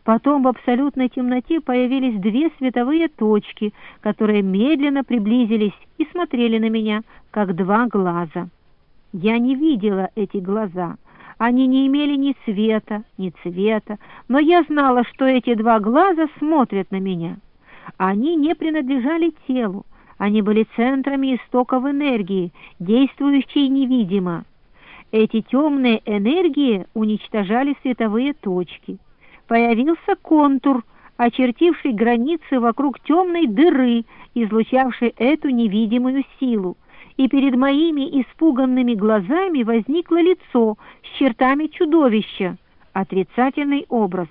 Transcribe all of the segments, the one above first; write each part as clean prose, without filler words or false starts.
Потом в абсолютной темноте появились две световые точки, которые медленно приблизились и смотрели на меня, как два глаза. Я не видела эти глаза. Они не имели ни света, ни цвета, но я знала, что эти два глаза смотрят на меня. Они не принадлежали телу, они были центрами истоков энергии, действующей невидимо. Эти темные энергии уничтожали световые точки. Появился контур, очертивший границы вокруг темной дыры, излучавшей эту невидимую силу, и перед моими испуганными глазами возникло лицо с чертами чудовища, отрицательный образ.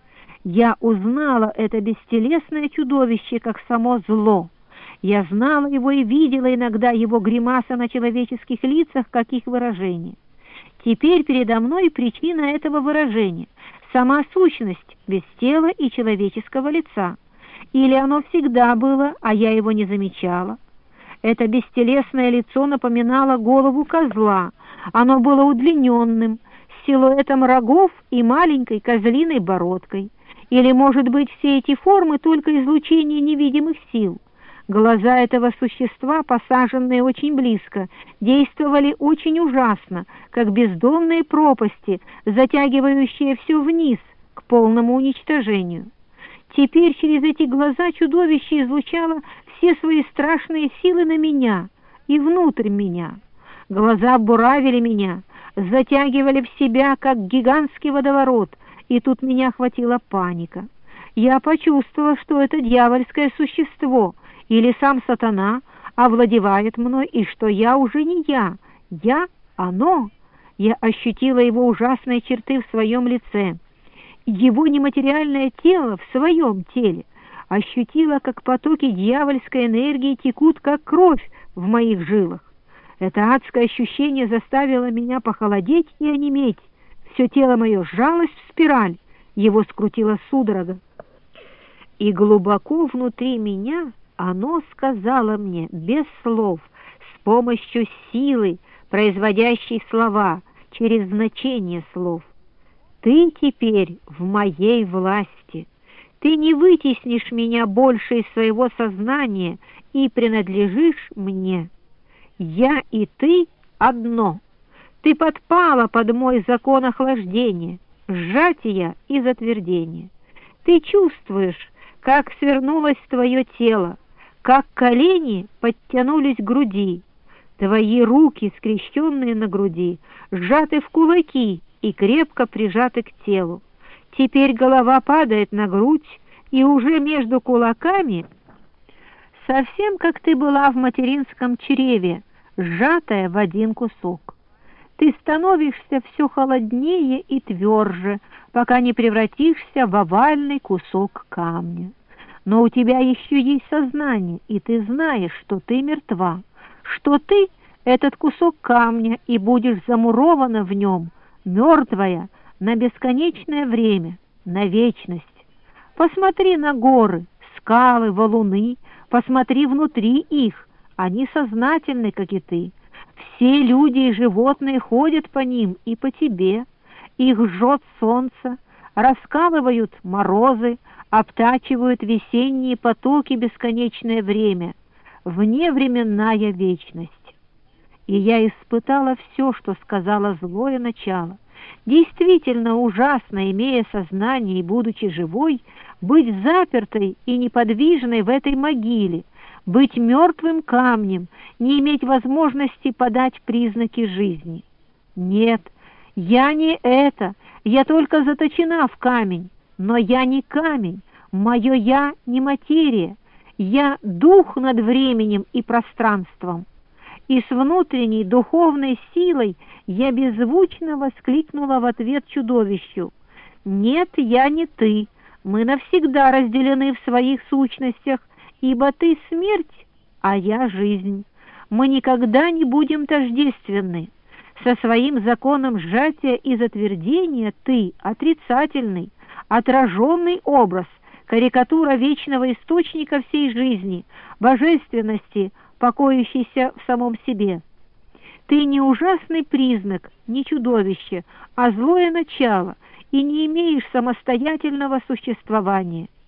Я узнала это бестелесное чудовище как само зло. Я знала его и видела иногда его гримасы на человеческих лицах, как их выражение. Теперь передо мной причина этого выражения, сама сущность без тела и человеческого лица. Или оно всегда было, а я его не замечала. Это бестелесное лицо напоминало голову козла. Оно было удлиненным, с силуэтом рогов и маленькой козлиной бородкой. Или, может быть, все эти формы только излучение невидимых сил. Глаза этого существа, посаженные очень близко, действовали очень ужасно, как бездонные пропасти, затягивающие все вниз к полному уничтожению. Теперь через эти глаза чудовище излучало все свои страшные силы на меня и внутрь меня. Глаза буравили меня, затягивали в себя, как гигантский водоворот, и тут меня охватила паника. Я почувствовала, что это дьявольское существо или сам сатана овладевает мной, и что я уже не я, оно. Я ощутила его ужасные черты в своем лице, его нематериальное тело в своем теле, ощутила, как потоки дьявольской энергии текут, как кровь в моих жилах. Это адское ощущение заставило меня похолодеть и онеметь. Все тело мое сжалось в спираль, его скрутила судорога. И глубоко внутри меня оно сказала мне без слов, с помощью силы, производящей слова, через значение слов: «Ты теперь в моей власти. Ты не вытеснишь меня больше из своего сознания и принадлежишь мне. Я и ты одно. Ты подпала под мой закон охлаждения, сжатия и затвердения. Ты чувствуешь, как свернулось твое тело, как колени подтянулись к груди. Твои руки, скрещенные на груди, сжаты в кулаки и крепко прижаты к телу. Теперь голова падает на грудь, и уже между кулаками, совсем как ты была в материнском чреве, сжатая в один кусок. Ты становишься все холоднее и тверже, пока не превратишься в овальный кусок камня. Но у тебя еще есть сознание, и ты знаешь, что ты мертва, что ты — этот кусок камня, и будешь замурована в нем, мертвая, на бесконечное время, на вечность. Посмотри на горы, скалы, валуны, посмотри внутри их, они сознательны, как и ты. Все люди и животные ходят по ним и по тебе. Их жжет солнце, раскалывают морозы, обтачивают весенние потоки бесконечное время, вневременная вечность. И я испытала все, что сказала злое начало. Действительно ужасно, имея сознание и будучи живой, быть запертой и неподвижной в этой могиле, быть мертвым камнем, не иметь возможности подать признаки жизни. Нет, я не это, я только заточена в камень, но я не камень, мое «я» не материя, я дух над временем и пространством. И с внутренней духовной силой я беззвучно воскликнула в ответ чудовищу: «Нет, я не ты, мы навсегда разделены в своих сущностях, ибо ты смерть, а я жизнь. Мы никогда не будем тождественны. Со своим законом сжатия и затвердения ты отрицательный, отраженный образ, карикатура вечного источника всей жизни, божественности, покоящийся в самом себе. Ты не ужасный признак, не чудовище, а злое начало, и не имеешь самостоятельного существования.